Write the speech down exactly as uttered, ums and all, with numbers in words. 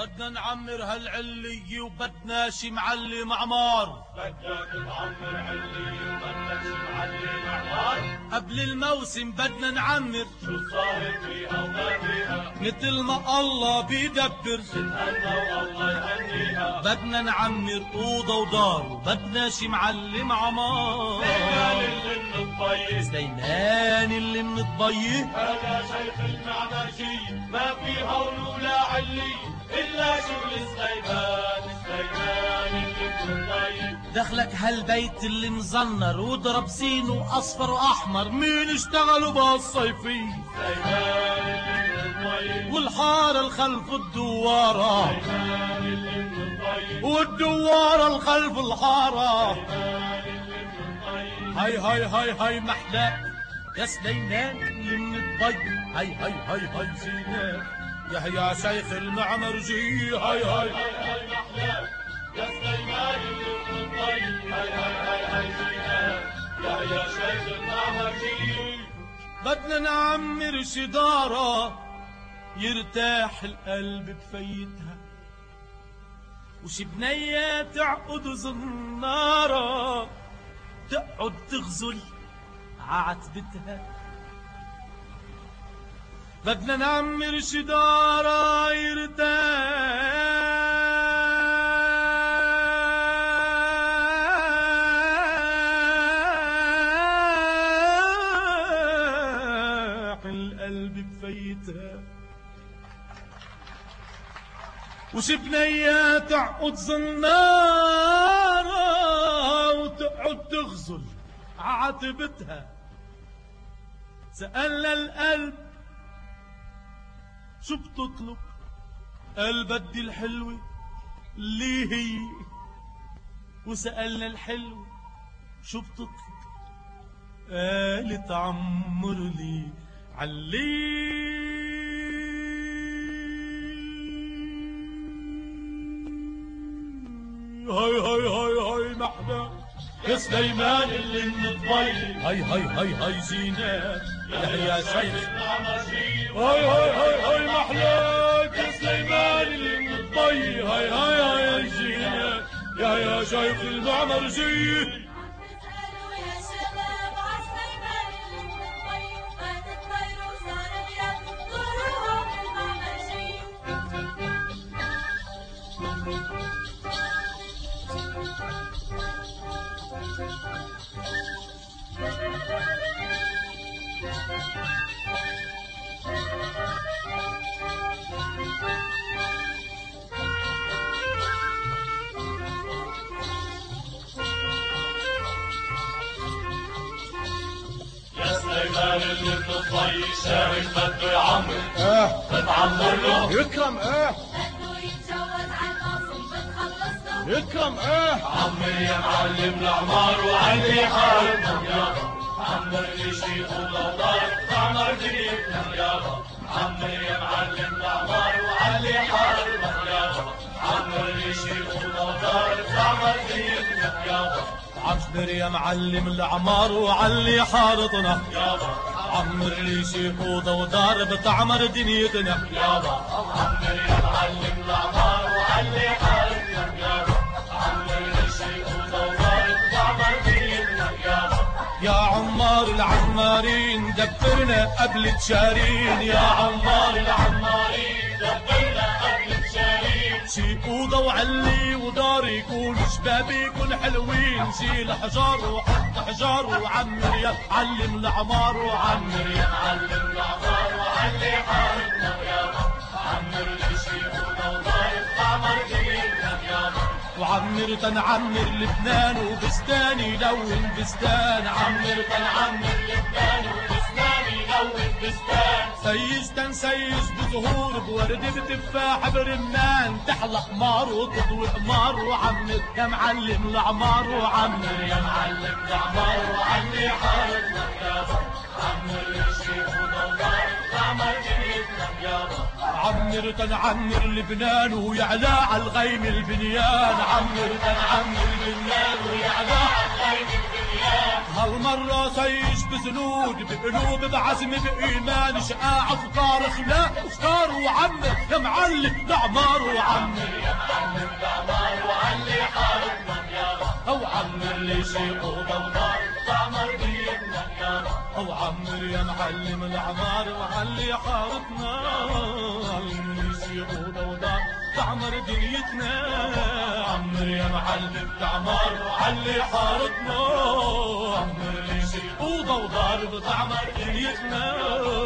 بدنا نعمر هالعلية وبدنا شي معلم عمار. بدنا نعمر علية وبدنا شي معلم عمار. قبل الموسم بدنا نعمر شو صار فيها وما فيها مثل ما الله بيدبر تتهنى والله يهنيها. بدنا نعمر أوضة ودار وبدنا شي معلم عمار. سليمان اللي من الضي سليمان اللي من الضي هذا شيخ المعمرجي ما في هون ولا علي إلا شغل سليمان. سليمان اللي من الضي دخلك هالبيت اللي مزنر وضرب زينه أصفر وأحمر مين اشتغلوا بهالصيفي؟ سليمان اللي من الضي والحارة الخلف الدوارة سليمان اللي من الضي والدوارة الخلف الحارة. سليمان اللي من الضي هاي هاي هاي هاي محلاك يا سليمان اللي من الضي. هاي هاي هاي هاي زينات يا يا شيخ المعمرجي. هاي هاي هاي هاي محلاك يا سليمان اللي من الضي. هاي هاي هاي هاي زينات يا يا شيخ المعمرجي. بدنا نعمر شدارة يرتاح القلب بفيتها وشي بنية تعقد زنارة تقعد تغزل عتبتها. بدنا نعمر شدارة يرتاح القلب بفيتها وشي بنية تعقد زنارة وتقعد تغزل عتبتها. سألنا القلب شو بتطلب؟ قال بدي الحلوة اللي هي. وسألنا الحلوة شو بتطلب؟ قالت عمر لي علي. هاي هاي هاي هاي محلى يا سليمان اللي من الضي. هاي هاي هاي هاي زينات يا يا شيخ. هاي هاي هاي هاي محلاك يا سليمان اللي من الضي. هاي هاي هاي هاي زينات يا يا شيخ المعمرجي. سليمان اللي من الضي شارك بده يعمر. اه بتعمر له يكرم. اه بده يتجوز عالقاسم بتخلص له. يكرم. اه عمر يا معلم العمار وعلي حالنا يابا. عمر لي شي أوضة ودار تعمر دنيتنا يابا. عمر يا معلم العمار وعلي حالنا يابا. عمر لي شي أوضة ودار تعمر دنيتنا يابا. عمر يا معلم العمار وعلي حارتنا يابا. عمر لي شي أوضة ودار بتعمر دنيتنا يابا. عمر يا معلم العمار وعلي حالتنا يابا. عمر لي شي أوضة ودار تعمر دنيتنا يابا. يا عمار العمارين دبرنا قبل تشارين. يا عمار العمارين دبرنا قبل تشارين. شي أوضة وعلي ودار يكون شباب يكون حلوين. شيل حجار وحط حجار وعمر يا معلم العمار. وعمر يا معلم العمار وعلي حالتنا يابا. عمر لي شي أوضة ودار تعمر دنيتنا يابا. وعمر تنعمر لبنان وبستان يلون بستان. عمر تنعمر لبنان وبستان يلون بستان. سيج تنسيج بزهور بورد بتفاح برمان. تحلى حمار وتضوي حمار. وعمر يا معلم العمار. وعمر يا معلم العمار وعلي حالتنا يابا. عمر لي شي أوضة ودار تعمر دنيتنا يابا. عمر تنعمر لبنان ويعلى عالغيم البنيان. عمر تنعمر لبنان ويعلى عالغيم البنيان. هالمرة سيش بزنود بقلوب بعزم بإيمان شقاع أفكار خلاق أفكار وعمر يا معلم لعمار وعمر يا معلم لعمار وعلي حارتنا يابا أو عمر لي شيء أوضة ودار تعمر بيتنا يابا أو عمر يا معلم العمار وعلي حارتنا علمني شي أوضة ودار تعمر دنيتنا عمر يا معلم العمار وعلي حارتنا عمر لي شي أوضة ودار تعمر دنيتنا